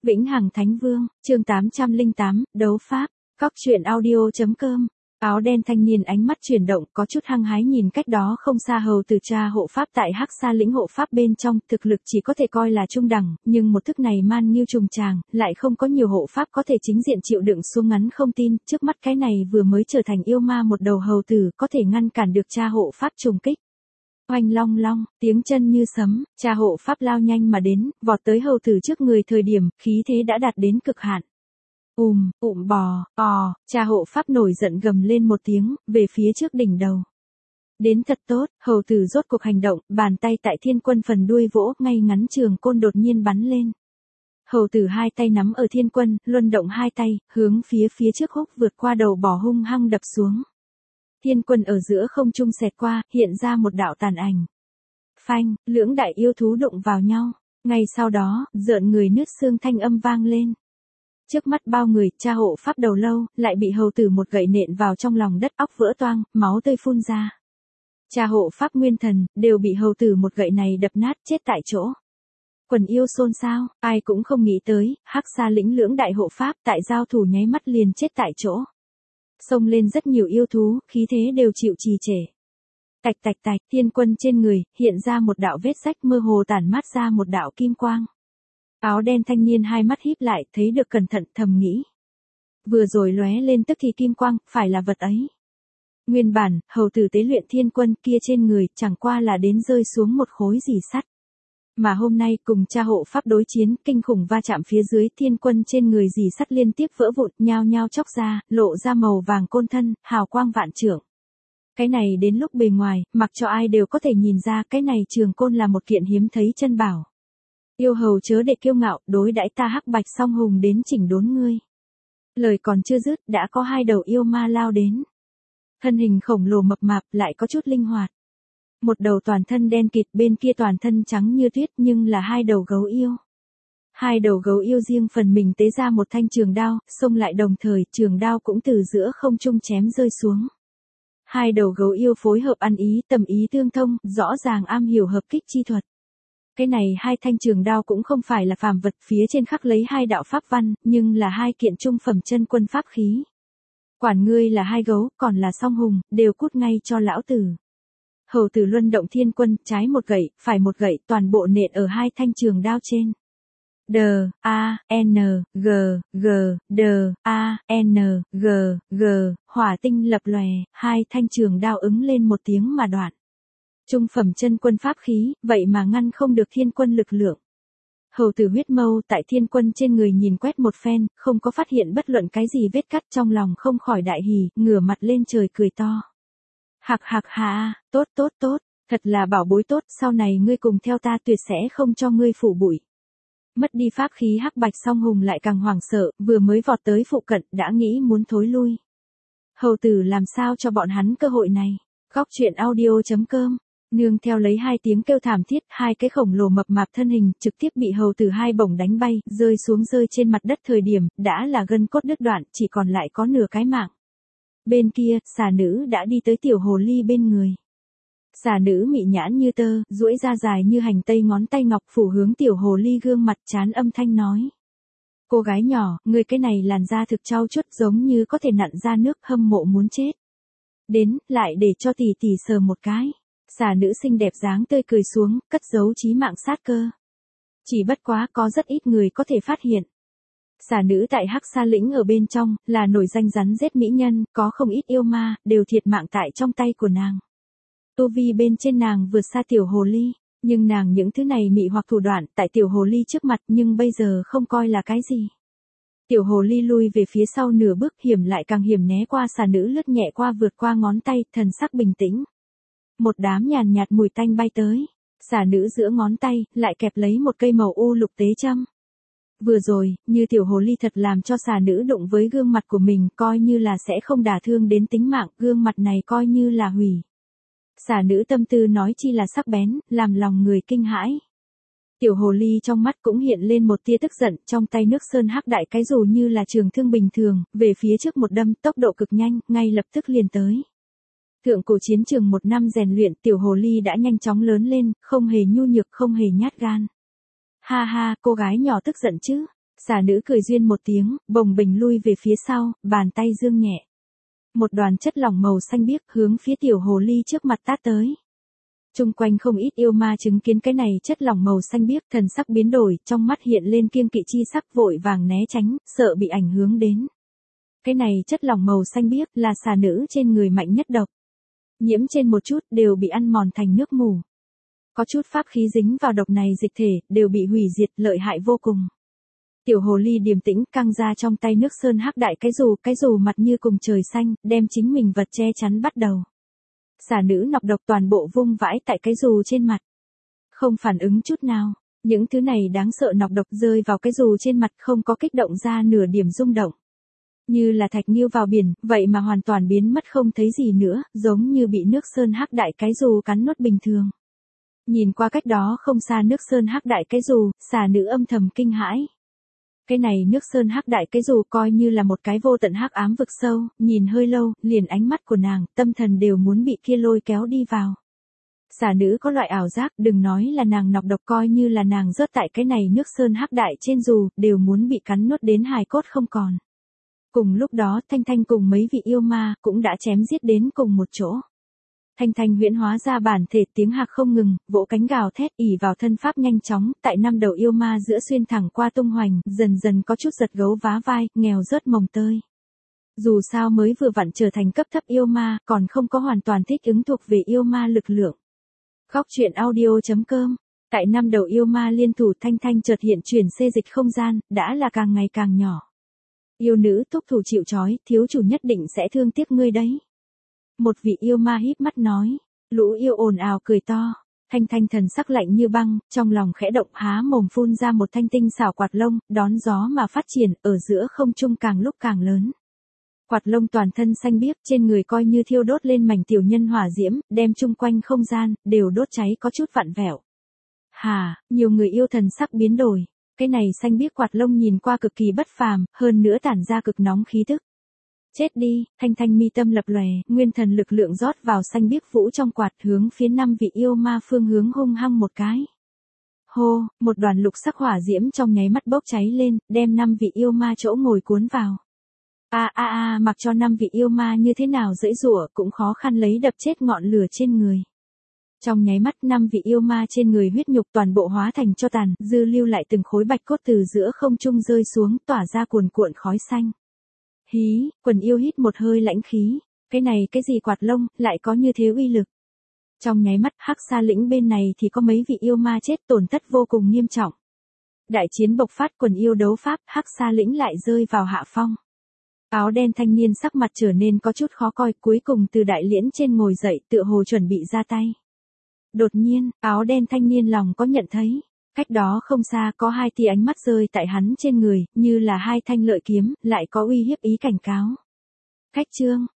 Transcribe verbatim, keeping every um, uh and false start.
Vĩnh Hằng Thánh Vương, chương tám trăm lẻ tám, đấu pháp, Cóc truyện audio chấm com. Áo đen thanh niên ánh mắt chuyển động, có chút hăng hái nhìn cách đó không xa hầu tử cha hộ pháp tại Hắc Sa lĩnh hộ pháp bên trong, thực lực chỉ có thể coi là trung đẳng, nhưng một thức này man nghiêu trùng tràng, lại không có nhiều hộ pháp có thể chính diện chịu đựng xuống ngắn không tin, trước mắt cái này vừa mới trở thành yêu ma một đầu hầu tử, có thể ngăn cản được cha hộ pháp trùng kích. Oanh long long, tiếng chân như sấm, cha hộ pháp lao nhanh mà đến, vọt tới hầu tử trước người thời điểm, khí thế đã đạt đến cực hạn. Ùm, ụm bò, ò, cha hộ pháp nổi giận gầm lên một tiếng, về phía trước đỉnh đầu. Đến thật tốt, hầu tử rốt cuộc hành động, bàn tay tại thiên quân phần đuôi vỗ, ngay ngắn trường côn đột nhiên bắn lên. Hầu tử hai tay nắm ở thiên quân, luân động hai tay, hướng phía phía trước húc vượt qua đầu bò hung hăng đập xuống. Thiên quân ở giữa không trung xẹt qua, hiện ra một đạo tàn ảnh. Phanh, lưỡng đại yêu thú đụng vào nhau, ngay sau đó, rợn người nứt xương thanh âm vang lên. Trước mắt bao người, cha hộ pháp đầu lâu, lại bị hầu tử một gậy nện vào trong lòng đất, óc vỡ toang, máu tươi phun ra. Cha hộ pháp nguyên thần, đều bị hầu tử một gậy này đập nát, chết tại chỗ. Quần yêu xôn xao, ai cũng không nghĩ tới, Hắc Sa lĩnh lưỡng đại hộ pháp tại giao thủ nháy mắt liền chết tại chỗ. Xông lên rất nhiều yêu thú, khí thế đều chịu trì trệ. Tạch tạch tạch, thiên quân trên người, hiện ra một đạo vết rách mơ hồ tản mát ra một đạo kim quang. Áo đen thanh niên hai mắt híp lại, thấy được cẩn thận, thầm nghĩ. Vừa rồi lóe lên tức thì kim quang, phải là vật ấy. Nguyên bản, hầu tử tế luyện thiên quân kia trên người, chẳng qua là đến rơi xuống một khối dì sắt. Mà hôm nay cùng cha hộ pháp đối chiến, kinh khủng va chạm phía dưới, thiên quân trên người dì sắt liên tiếp vỡ vụn, nhao nhao chóc ra, lộ ra màu vàng côn thân, hào quang vạn trượng. Cái này đến lúc bề ngoài, mặc cho ai đều có thể nhìn ra cái này trường côn là một kiện hiếm thấy chân bảo. Yêu hầu chớ để kiêu ngạo, đối đãi ta Hắc Bạch song hùng đến chỉnh đốn ngươi. Lời còn chưa dứt, đã có hai đầu yêu ma lao đến. Thân hình khổng lồ mập mạp, lại có chút linh hoạt. Một đầu toàn thân đen kịt, bên kia toàn thân trắng như tuyết, nhưng là hai đầu gấu yêu. Hai đầu gấu yêu riêng phần mình tế ra một thanh trường đao, xông lại đồng thời, trường đao cũng từ giữa không trung chém rơi xuống. Hai đầu gấu yêu phối hợp ăn ý, tầm ý tương thông, rõ ràng am hiểu hợp kích chi thuật. Cái này hai thanh trường đao cũng không phải là phàm vật, phía trên khắc lấy hai đạo pháp văn, nhưng là hai kiện trung phẩm chân quân pháp khí. Quản ngươi là hai gấu, còn là song hùng, đều cút ngay cho lão tử. Hầu tử luân động thiên quân, trái một gậy, phải một gậy, toàn bộ nện ở hai thanh trường đao trên. D, A, N, G, G, D, A, N, G, G, hỏa tinh lập lòe, hai thanh trường đao ứng lên một tiếng mà đoạn. Trung phẩm chân quân pháp khí, vậy mà ngăn không được thiên quân lực lượng. Hầu tử huyết mâu tại thiên quân trên người nhìn quét một phen, không có phát hiện bất luận cái gì vết cắt, trong lòng không khỏi đại hỉ, ngửa mặt lên trời cười to. Hạc hạc hà, tốt tốt tốt, thật là bảo bối tốt, sau này ngươi cùng theo ta tuyệt sẽ không cho ngươi phủ bụi. Mất đi pháp khí Hắc Bạch song hùng lại càng hoảng sợ, vừa mới vọt tới phụ cận, đã nghĩ muốn thối lui. Hầu tử làm sao cho bọn hắn cơ hội này? Cóc truyện audio chấm com. Nương theo lấy hai tiếng kêu thảm thiết, hai cái khổng lồ mập mạp thân hình, trực tiếp bị hầu tử hai bổng đánh bay, rơi xuống rơi trên mặt đất thời điểm, đã là gân cốt đứt đoạn, chỉ còn lại có nửa cái mạng. Bên kia, xà nữ đã đi tới tiểu hồ ly bên người. Xà nữ mị nhãn như tơ, duỗi ra dài như hành tây ngón tay ngọc phủ hướng tiểu hồ ly gương mặt chán âm thanh nói. Cô gái nhỏ, người cái này làn da thực trau chuốt giống như có thể nặn ra nước, hâm mộ muốn chết. Đến, lại để cho tỷ tỷ sờ một cái. Xà nữ xinh đẹp dáng tươi cười xuống, cất giấu chí mạng sát cơ. Chỉ bất quá có rất ít người có thể phát hiện. Xà nữ tại Hắc Sa lĩnh ở bên trong, là nổi danh rắn rết mỹ nhân, có không ít yêu ma, đều thiệt mạng tại trong tay của nàng. Tu vi bên trên nàng vượt xa tiểu hồ ly, nhưng nàng những thứ này mị hoặc thủ đoạn tại tiểu hồ ly trước mặt, nhưng bây giờ không coi là cái gì. Tiểu hồ ly lui về phía sau nửa bước, hiểm lại càng hiểm né qua xà nữ, lướt nhẹ qua vượt qua ngón tay, thần sắc bình tĩnh. Một đám nhàn nhạt mùi tanh bay tới, xà nữ giữa ngón tay, lại kẹp lấy một cây màu u lục tế châm. Vừa rồi, như tiểu hồ ly thật làm cho xà nữ đụng với gương mặt của mình, coi như là sẽ không đả thương đến tính mạng, gương mặt này coi như là hủy. Xà nữ tâm tư nói chi là sắc bén, làm lòng người kinh hãi. Tiểu hồ ly trong mắt cũng hiện lên một tia tức giận, trong tay nước sơn hắc đại cái dù như là trường thương bình thường, về phía trước một đâm, tốc độ cực nhanh, ngay lập tức liền tới. Thượng cổ chiến trường một năm rèn luyện, tiểu hồ ly đã nhanh chóng lớn lên, không hề nhu nhược, không hề nhát gan. Ha ha, cô gái nhỏ tức giận chứ? Xà nữ cười duyên một tiếng, bồng bềnh lui về phía sau, bàn tay dương nhẹ. Một đoàn chất lỏng màu xanh biếc hướng phía tiểu hồ ly trước mặt tát tới. Trung quanh không ít yêu ma chứng kiến cái này chất lỏng màu xanh biếc, thần sắc biến đổi, trong mắt hiện lên kiêng kỵ chi sắc, vội vàng né tránh, sợ bị ảnh hưởng đến. Cái này chất lỏng màu xanh biếc là xà nữ trên người mạnh nhất độc. Nhiễm trên một chút đều bị ăn mòn thành nước mù. Có chút pháp khí dính vào độc này dịch thể, đều bị hủy diệt, lợi hại vô cùng. Tiểu hồ ly điềm tĩnh căng ra trong tay nước sơn hắc đại cái dù, cái dù mặt như cùng trời xanh, đem chính mình vật che chắn bắt đầu. Xà nữ nọc độc toàn bộ vung vãi tại cái dù trên mặt. Không phản ứng chút nào, những thứ này đáng sợ nọc độc rơi vào cái dù trên mặt không có kích động ra nửa điểm rung động. Như là thạch nghiêu vào biển, vậy mà hoàn toàn biến mất không thấy gì nữa, giống như bị nước sơn hắc đại cái dù cắn nuốt bình thường. Nhìn qua cách đó không xa nước sơn hắc đại cái dù, xà nữ âm thầm kinh hãi. Cái này nước sơn hắc đại cái dù coi như là một cái vô tận hắc ám vực sâu, nhìn hơi lâu, liền ánh mắt của nàng, tâm thần đều muốn bị kia lôi kéo đi vào. Xà nữ có loại ảo giác, đừng nói là nàng nọc độc, coi như là nàng rớt tại cái này nước sơn hắc đại trên dù, đều muốn bị cắn nuốt đến hài cốt không còn. Cùng lúc đó Thanh Thanh cùng mấy vị yêu ma cũng đã chém giết đến cùng một chỗ. Thanh Thanh huyễn hóa ra bản thể, tiếng hạc không ngừng, vỗ cánh gào thét, ỉ vào thân pháp nhanh chóng, tại năm đầu yêu ma giữa xuyên thẳng qua tung hoành, dần dần có chút giật gấu vá vai, nghèo rớt mồng tơi. Dù sao mới vừa vặn trở thành cấp thấp yêu ma, còn không có hoàn toàn thích ứng thuộc về yêu ma lực lượng. Góc truyện audio chấm com. Tại năm đầu yêu ma liên thủ, Thanh Thanh chợt hiện chuyển xê dịch không gian, đã là càng ngày càng nhỏ. Yêu nữ thúc thủ chịu trói, thiếu chủ nhất định sẽ thương tiếc ngươi đấy. Một vị yêu ma híp mắt nói, lũ yêu ồn ào cười to. Thanh Thanh thần sắc lạnh như băng, trong lòng khẽ động, há mồm phun ra một thanh tinh xảo quạt lông, đón gió mà phát triển, ở giữa không trung càng lúc càng lớn. Quạt lông toàn thân xanh biếc, trên người coi như thiêu đốt lên mảnh tiểu nhân hỏa diễm, đem chung quanh không gian đều đốt cháy có chút vặn vẹo. Hà, nhiều người yêu thần sắc biến đổi. Cái này xanh biếc quạt lông nhìn qua cực kỳ bất phàm, hơn nữa tản ra cực nóng khí tức. Chết đi, Thanh Thanh mi tâm lập lòe, nguyên thần lực lượng rót vào xanh biếc vũ trong quạt, hướng phía năm vị yêu ma phương hướng hung hăng một cái. Hô, một đoàn lục sắc hỏa diễm trong nháy mắt bốc cháy lên, đem năm vị yêu ma chỗ ngồi cuốn vào. A a a, mặc cho năm vị yêu ma như thế nào giãy giụa, cũng khó khăn lấy đập chết ngọn lửa trên người. Trong nháy mắt năm vị yêu ma trên người huyết nhục toàn bộ hóa thành tro tàn, dư lưu lại từng khối bạch cốt từ giữa không trung rơi xuống, tỏa ra cuồn cuộn khói xanh. Hí, quần yêu hít một hơi lãnh khí, cái này cái gì quạt lông, lại có như thế uy lực. Trong nháy mắt Hắc Sa lĩnh bên này thì có mấy vị yêu ma chết, tổn thất vô cùng nghiêm trọng. Đại chiến bộc phát, quần yêu đấu pháp, Hắc Sa lĩnh lại rơi vào hạ phong. Áo đen thanh niên sắc mặt trở nên có chút khó coi, cuối cùng từ đại liễn trên ngồi dậy, tựa hồ chuẩn bị ra tay. Đột nhiên, áo đen thanh niên lòng có nhận thấy, cách đó không xa có hai tia ánh mắt rơi tại hắn trên người, như là hai thanh lợi kiếm, lại có uy hiếp ý cảnh cáo. Khách trương,